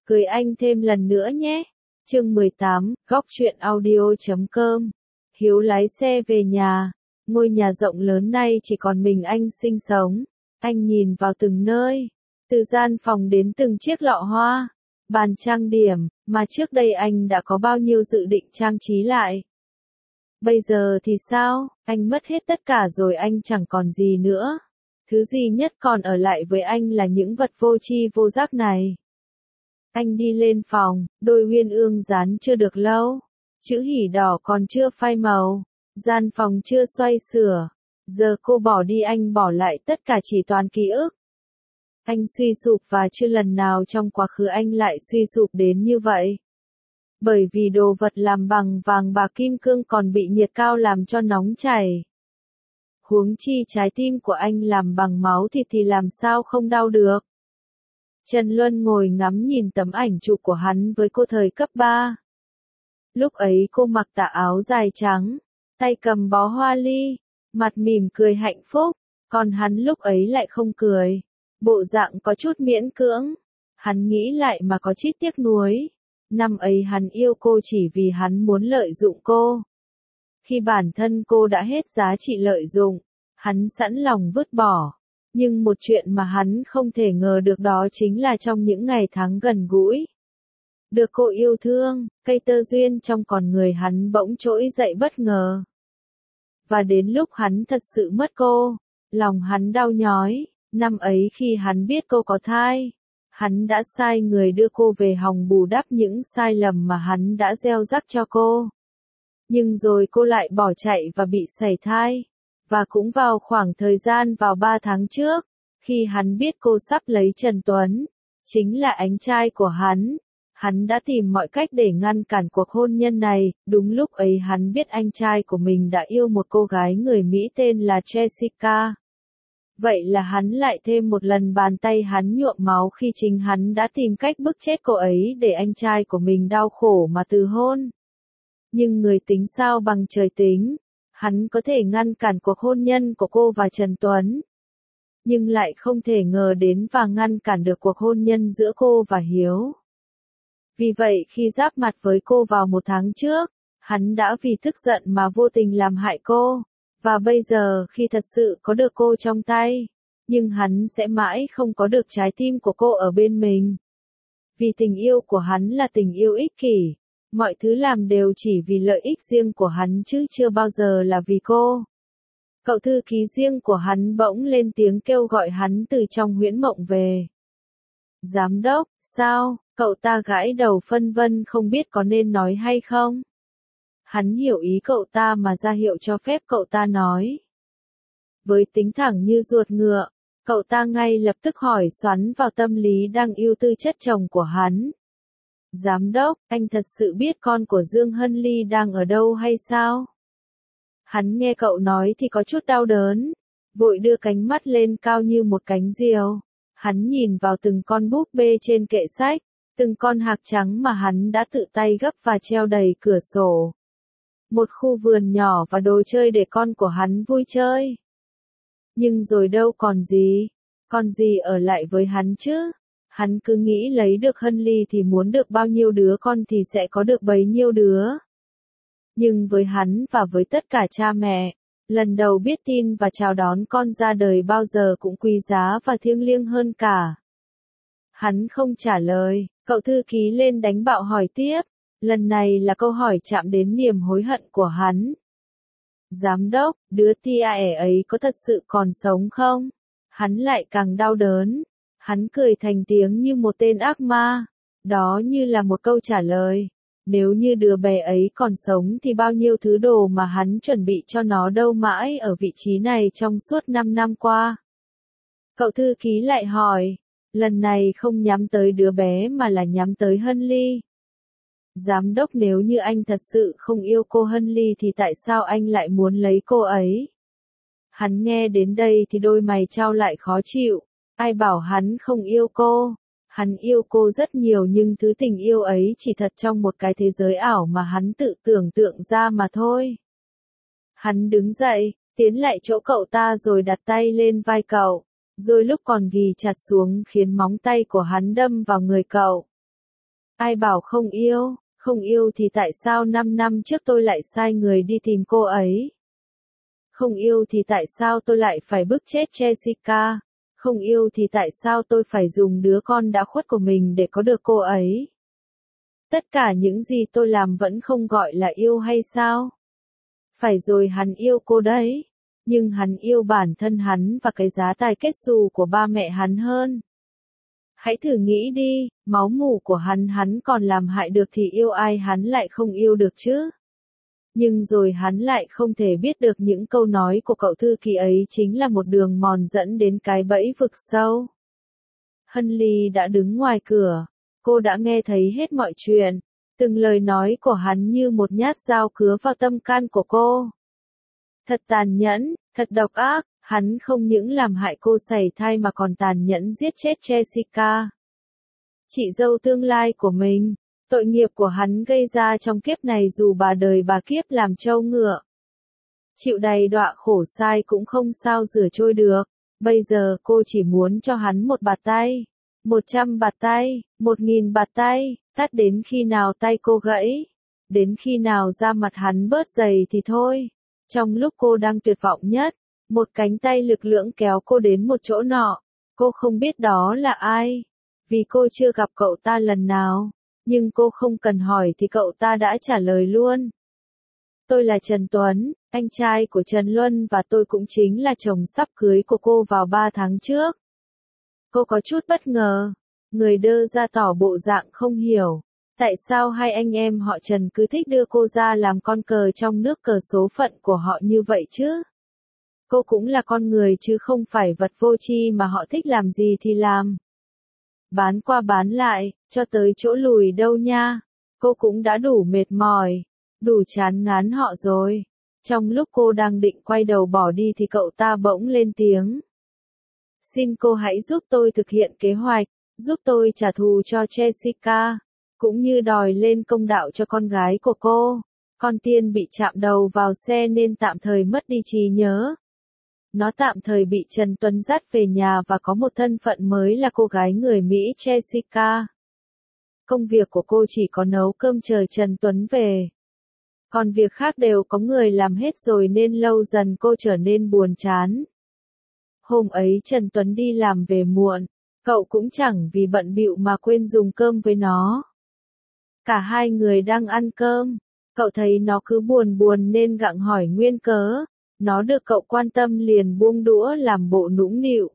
Cười anh thêm lần nữa nhé. Chương 18, góc truyện audio.com. Hiếu lái xe về nhà. Ngôi nhà rộng lớn nay chỉ còn mình anh sinh sống. Anh nhìn vào từng nơi, từ gian phòng đến từng chiếc lọ hoa, bàn trang điểm, mà trước đây anh đã có bao nhiêu dự định trang trí lại. Bây giờ thì sao, anh mất hết tất cả rồi, anh chẳng còn gì nữa. Thứ duy nhất còn ở lại với anh là những vật vô tri vô giác này. Anh đi lên phòng, đôi uyên ương dán chưa được lâu. Chữ hỉ đỏ còn chưa phai màu. Gian phòng chưa xoay sửa. Giờ cô bỏ đi, anh bỏ lại tất cả chỉ toàn ký ức. Anh suy sụp và chưa lần nào trong quá khứ anh lại suy sụp đến như vậy. Bởi vì đồ vật làm bằng vàng bạc kim cương còn bị nhiệt cao làm cho nóng chảy. Huống chi trái tim của anh làm bằng máu thịt thì làm sao không đau được. Trần Luân ngồi ngắm nhìn tấm ảnh chụp của hắn với cô thời cấp 3. Lúc ấy cô mặc tà áo dài trắng, tay cầm bó hoa ly, mặt mỉm cười hạnh phúc, còn hắn lúc ấy lại không cười, bộ dạng có chút miễn cưỡng. Hắn nghĩ lại mà có chút tiếc nuối. Năm ấy hắn yêu cô chỉ vì hắn muốn lợi dụng cô. Khi bản thân cô đã hết giá trị lợi dụng, hắn sẵn lòng vứt bỏ. Nhưng một chuyện mà hắn không thể ngờ được đó chính là trong những ngày tháng gần gũi, được cô yêu thương, cây tơ duyên trong con người hắn bỗng trỗi dậy bất ngờ. Và đến lúc hắn thật sự mất cô, lòng hắn đau nhói. Năm ấy khi hắn biết cô có thai, hắn đã sai người đưa cô về hòng bù đắp những sai lầm mà hắn đã gieo rắc cho cô. Nhưng rồi cô lại bỏ chạy và bị sảy thai. Và cũng vào khoảng thời gian vào 3 tháng trước, khi hắn biết cô sắp lấy Trần Tuấn, chính là anh trai của hắn đã tìm mọi cách để ngăn cản cuộc hôn nhân này. Đúng lúc ấy hắn biết anh trai của mình đã yêu một cô gái người Mỹ tên là Jessica. Vậy là hắn lại thêm một lần bàn tay hắn nhuộm máu khi chính hắn đã tìm cách bức chết cô ấy để anh trai của mình đau khổ mà từ hôn. Nhưng người tính sao bằng trời tính. Hắn có thể ngăn cản cuộc hôn nhân của cô và Trần Tuấn, nhưng lại không thể ngờ đến và ngăn cản được cuộc hôn nhân giữa cô và Hiếu. Vì vậy khi giáp mặt với cô vào 1 tháng trước, hắn đã vì tức giận mà vô tình làm hại cô. Và bây giờ khi thật sự có được cô trong tay, nhưng hắn sẽ mãi không có được trái tim của cô ở bên mình. Vì tình yêu của hắn là tình yêu ích kỷ. Mọi thứ làm đều chỉ vì lợi ích riêng của hắn chứ chưa bao giờ là vì cô. Cậu thư ký riêng của hắn bỗng lên tiếng kêu gọi hắn từ trong huyễn mộng về. Giám đốc, sao? Cậu ta gãi đầu phân vân không biết có nên nói hay không. Hắn hiểu ý cậu ta mà ra hiệu cho phép cậu ta nói. Với tính thẳng như ruột ngựa, cậu ta ngay lập tức hỏi xoắn vào tâm lý đang ưu tư chất chồng của hắn. Giám đốc, anh thật sự biết con của Dương Hân Ly đang ở đâu hay sao? Hắn nghe cậu nói thì có chút đau đớn, vội đưa cánh mắt lên cao như một cánh diều. Hắn nhìn vào từng con búp bê trên kệ sách, từng con hạc trắng mà hắn đã tự tay gấp và treo đầy cửa sổ. Một khu vườn nhỏ và đồ chơi để con của hắn vui chơi. Nhưng rồi đâu còn gì ở lại với hắn chứ? Hắn cứ nghĩ lấy được Hân Ly thì muốn được bao nhiêu đứa con thì sẽ có được bấy nhiêu đứa. Nhưng với hắn và với tất cả cha mẹ, lần đầu biết tin và chào đón con ra đời bao giờ cũng quý giá và thiêng liêng hơn cả. Hắn không trả lời, cậu thư ký lên đánh bạo hỏi tiếp. Lần này là câu hỏi chạm đến niềm hối hận của hắn. Giám đốc, đứa tia ẻ ấy có thật sự còn sống không? Hắn lại càng đau đớn. Hắn cười thành tiếng như một tên ác ma. Đó như là một câu trả lời. Nếu như đứa bé ấy còn sống thì bao nhiêu thứ đồ mà hắn chuẩn bị cho nó đâu mãi ở vị trí này trong suốt 5 năm qua. Cậu thư ký lại hỏi. Lần này không nhắm tới đứa bé mà là nhắm tới Hân Ly. Giám đốc, nếu như anh thật sự không yêu cô Hân Ly thì tại sao anh lại muốn lấy cô ấy? Hắn nghe đến đây thì đôi mày chau lại khó chịu. Ai bảo hắn không yêu cô? Hắn yêu cô rất nhiều nhưng thứ tình yêu ấy chỉ thật trong một cái thế giới ảo mà hắn tự tưởng tượng ra mà thôi. Hắn đứng dậy, tiến lại chỗ cậu ta rồi đặt tay lên vai cậu, rồi lúc còn ghì chặt xuống khiến móng tay của hắn đâm vào người cậu. Ai bảo không yêu thì tại sao 5 năm trước tôi lại sai người đi tìm cô ấy? Không yêu thì tại sao tôi lại phải bức chết Jessica? Không yêu thì tại sao tôi phải dùng đứa con đã khuất của mình để có được cô ấy? Tất cả những gì tôi làm vẫn không gọi là yêu hay sao? Phải rồi, hắn yêu cô đấy. Nhưng hắn yêu bản thân hắn và cái giá tài kết xù của ba mẹ hắn hơn. Hãy thử nghĩ đi, máu mủ của hắn còn làm hại được thì yêu ai hắn lại không yêu được chứ? Nhưng rồi hắn lại không thể biết được những câu nói của cậu thư ký ấy chính là một đường mòn dẫn đến cái bẫy vực sâu. Hunley đã đứng ngoài cửa. Cô đã nghe thấy hết mọi chuyện. Từng lời nói của hắn như một nhát dao cứa vào tâm can của cô. Thật tàn nhẫn, thật độc ác, hắn không những làm hại cô sảy thai mà còn tàn nhẫn giết chết Jessica, chị dâu tương lai của mình. Tội nghiệp của hắn gây ra trong kiếp này dù bà đời bà kiếp làm trâu ngựa. Chịu đầy đọa khổ sai cũng không sao rửa trôi được. Bây giờ cô chỉ muốn cho hắn một bạt tay, 100 bạt tay, 1000 bạt tay, tát đến khi nào tay cô gãy, đến khi nào da mặt hắn bớt dày thì thôi. Trong lúc cô đang tuyệt vọng nhất, một cánh tay lực lưỡng kéo cô đến một chỗ nọ. Cô không biết đó là ai, vì cô chưa gặp cậu ta lần nào, nhưng cô không cần hỏi thì cậu ta đã trả lời luôn. Tôi là Trần Tuấn, anh trai của Trần Luân và tôi cũng chính là chồng sắp cưới của cô vào 3 tháng trước. Cô có chút bất ngờ, người đơ ra tỏ bộ dạng không hiểu. Tại sao hai anh em họ Trần cứ thích đưa cô ra làm con cờ trong nước cờ số phận của họ như vậy chứ? Cô cũng là con người chứ không phải vật vô tri mà họ thích làm gì thì làm. Bán qua bán lại, cho tới chỗ lùi đâu nha. Cô cũng đã đủ mệt mỏi, đủ chán ngán họ rồi. Trong lúc cô đang định quay đầu bỏ đi thì cậu ta bỗng lên tiếng. Xin cô hãy giúp tôi thực hiện kế hoạch, giúp tôi trả thù cho Jessica, cũng như đòi lên công đạo cho con gái của cô. Con Tiên bị chạm đầu vào xe nên tạm thời mất đi trí nhớ. Nó tạm thời bị Trần Tuấn dắt về nhà và có một thân phận mới là cô gái người Mỹ Jessica. Công việc của cô chỉ có nấu cơm chờ Trần Tuấn về. Còn việc khác đều có người làm hết rồi nên lâu dần cô trở nên buồn chán. Hôm ấy Trần Tuấn đi làm về muộn, cậu cũng chẳng vì bận bịu mà quên dùng cơm với nó. Cả hai người đang ăn cơm, cậu thấy nó cứ buồn buồn nên gặng hỏi nguyên cớ. Nó được cậu quan tâm liền buông đũa làm bộ nũng nịu.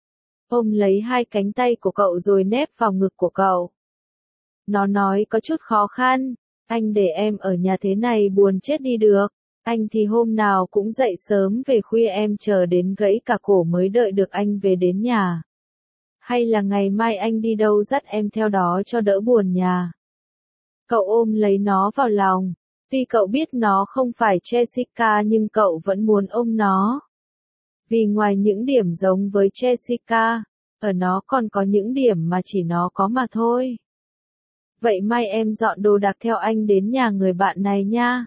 Ôm lấy hai cánh tay của cậu rồi nép vào ngực của cậu. Nó nói có chút khó khăn, anh để em ở nhà thế này buồn chết đi được. Anh thì hôm nào cũng dậy sớm về khuya em chờ đến gãy cả cổ mới đợi được anh về đến nhà. Hay là ngày mai anh đi đâu dắt em theo đó cho đỡ buồn nhà. Cậu ôm lấy nó vào lòng. Tuy cậu biết nó không phải Jessica nhưng cậu vẫn muốn ôm nó. Vì ngoài những điểm giống với Jessica, ở nó còn có những điểm mà chỉ nó có mà thôi. Vậy mai em dọn đồ đạc theo anh đến nhà người bạn này nha.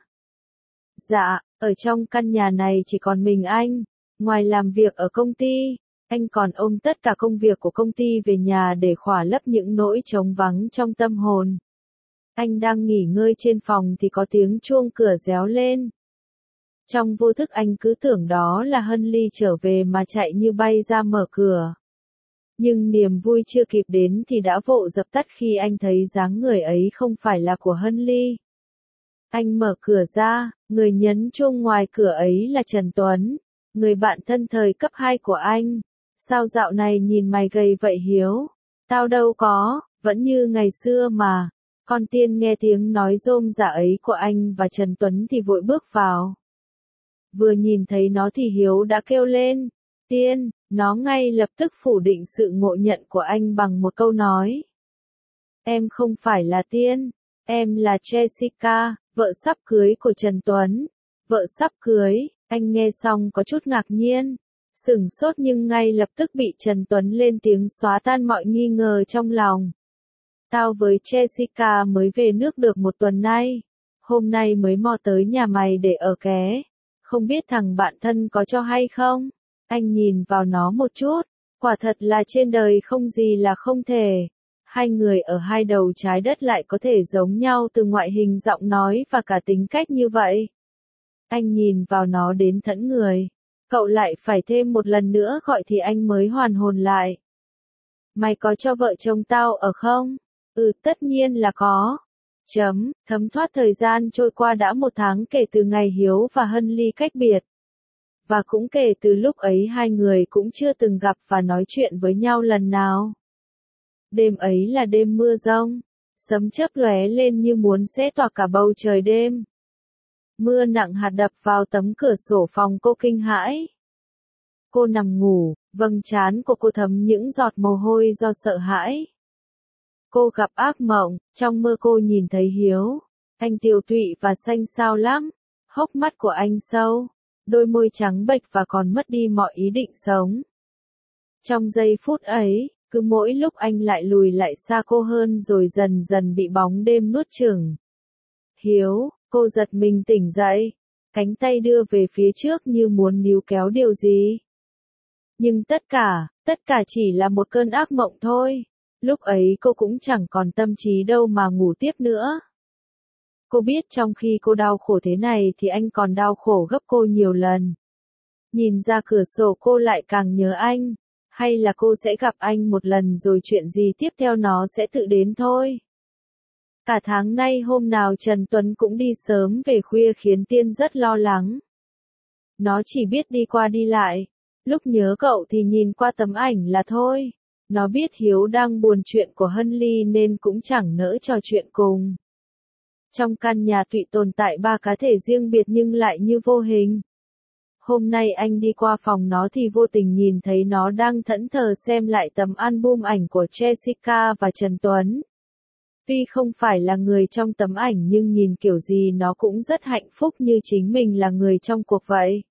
Dạ, ở trong căn nhà này chỉ còn mình anh. Ngoài làm việc ở công ty, anh còn ôm tất cả công việc của công ty về nhà để khỏa lấp những nỗi trống vắng trong tâm hồn. Anh đang nghỉ ngơi trên phòng thì có tiếng chuông cửa réo lên. Trong vô thức anh cứ tưởng đó là Hunley trở về mà chạy như bay ra mở cửa. Nhưng niềm vui chưa kịp đến thì đã vội dập tắt khi anh thấy dáng người ấy không phải là của Hunley. Anh mở cửa ra, người nhấn chuông ngoài cửa ấy là Trần Tuấn, người bạn thân thời cấp 2 của anh. Sao dạo này nhìn mày gầy vậy Hiếu? Tao đâu có, vẫn như ngày xưa mà. Con Tiên nghe tiếng nói rôm rả ấy của anh và Trần Tuấn thì vội bước vào. Vừa nhìn thấy nó thì Hiếu đã kêu lên, Tiên, nó ngay lập tức phủ định sự ngộ nhận của anh bằng một câu nói. Em không phải là Tiên, em là Jessica, vợ sắp cưới của Trần Tuấn. Vợ sắp cưới, anh nghe xong có chút ngạc nhiên, sửng sốt nhưng ngay lập tức bị Trần Tuấn lên tiếng xóa tan mọi nghi ngờ trong lòng. Tao với Jessica mới về nước được 1 tuần nay. Hôm nay mới mò tới nhà mày để ở ké. Không biết thằng bạn thân có cho hay không? Anh nhìn vào nó một chút. Quả thật là trên đời không gì là không thể. Hai người ở hai đầu trái đất lại có thể giống nhau từ ngoại hình, giọng nói và cả tính cách như vậy. Anh nhìn vào nó đến thẫn người. Cậu lại phải thêm một lần nữa gọi thì anh mới hoàn hồn lại. Mày có cho vợ chồng tao ở không? Ừ, tất nhiên là có. Thấm thoát thời gian trôi qua đã 1 tháng kể từ ngày Hiếu và Hân ly cách biệt. Và cũng kể từ lúc ấy hai người cũng chưa từng gặp và nói chuyện với nhau lần nào. Đêm ấy là đêm mưa giông. Sấm chớp lóe lên như muốn xé toạc cả bầu trời đêm. Mưa nặng hạt đập vào tấm cửa sổ phòng cô kinh hãi. Cô nằm ngủ, vầng trán của cô thấm những giọt mồ hôi do sợ hãi. Cô gặp ác mộng, trong mơ cô nhìn thấy Hiếu. Anh tiều tụy và xanh xao lắm. Hốc mắt của anh sâu, đôi môi trắng bệch và còn mất đi mọi ý định sống. Trong giây phút ấy, cứ mỗi lúc anh lại lùi lại xa cô hơn rồi dần dần bị bóng đêm nuốt chửng. Hiếu, cô giật mình tỉnh dậy, cánh tay đưa về phía trước như muốn níu kéo điều gì. Nhưng tất cả chỉ là một cơn ác mộng thôi. Lúc ấy cô cũng chẳng còn tâm trí đâu mà ngủ tiếp nữa. Cô biết trong khi cô đau khổ thế này thì anh còn đau khổ gấp cô nhiều lần. Nhìn ra cửa sổ cô lại càng nhớ anh. Hay là cô sẽ gặp anh một lần rồi chuyện gì tiếp theo nó sẽ tự đến thôi. Cả tháng nay hôm nào Trần Tuấn cũng đi sớm về khuya khiến Tiên rất lo lắng. Nó chỉ biết đi qua đi lại. Lúc nhớ cậu thì nhìn qua tấm ảnh là thôi. Nó biết Hiếu đang buồn chuyện của Hân ly nên cũng chẳng nỡ trò chuyện cùng. Trong căn nhà tụy tồn tại 3 cá thể riêng biệt nhưng lại như vô hình. Hôm nay anh đi qua phòng nó thì vô tình nhìn thấy nó đang thẫn thờ xem lại tấm album ảnh của Jessica và Trần Tuấn. Tuy không phải là người trong tấm ảnh nhưng nhìn kiểu gì nó cũng rất hạnh phúc như chính mình là người trong cuộc vậy.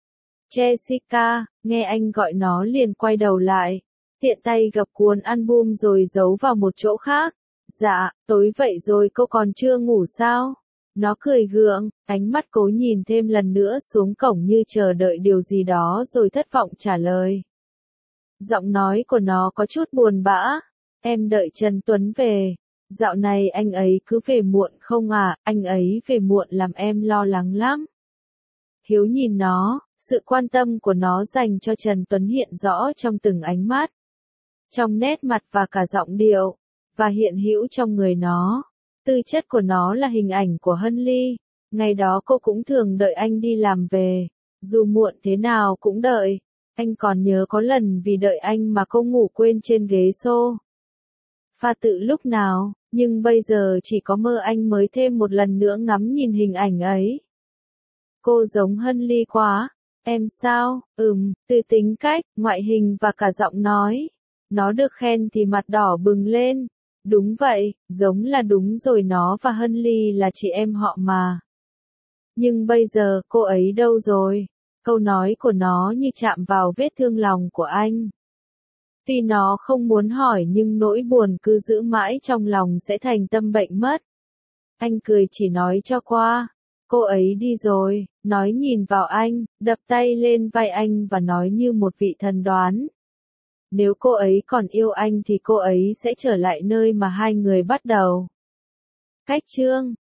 Jessica, nghe anh gọi nó liền quay đầu lại. Tiện tay gập cuốn album rồi giấu vào một chỗ khác. Dạ, tối vậy rồi cô còn chưa ngủ sao? Nó cười gượng, ánh mắt cố nhìn thêm lần nữa xuống cổng như chờ đợi điều gì đó rồi thất vọng trả lời. Giọng nói của nó có chút buồn bã. Em đợi Trần Tuấn về. Dạo này anh ấy cứ về muộn không à, anh ấy về muộn làm em lo lắng lắm. Hiếu nhìn nó, sự quan tâm của nó dành cho Trần Tuấn hiện rõ trong từng ánh mắt. Trong nét mặt và cả giọng điệu, và hiện hữu trong người nó. Tư chất của nó là hình ảnh của Hân ly. Ngày đó cô cũng thường đợi anh đi làm về. Dù muộn thế nào cũng đợi. Anh còn nhớ có lần vì đợi anh mà cô ngủ quên trên ghế xô. Pha tự lúc nào, nhưng bây giờ chỉ có mơ anh mới thêm một lần nữa ngắm nhìn hình ảnh ấy. Cô giống Hân ly quá. Em sao? Từ tính cách, ngoại hình và cả giọng nói. Nó được khen thì mặt đỏ bừng lên. Đúng vậy, giống là đúng rồi, nó và Hân ly là chị em họ mà. Nhưng bây giờ cô ấy đâu rồi? Câu nói của nó như chạm vào vết thương lòng của anh. Tuy nó không muốn hỏi nhưng nỗi buồn cứ giữ mãi trong lòng sẽ thành tâm bệnh mất. Anh cười chỉ nói cho qua. Cô ấy đi rồi, nói nhìn vào anh, đập tay lên vai anh và nói như một vị thần đoán. Nếu cô ấy còn yêu anh thì cô ấy sẽ trở lại nơi mà hai người bắt đầu. Cách chương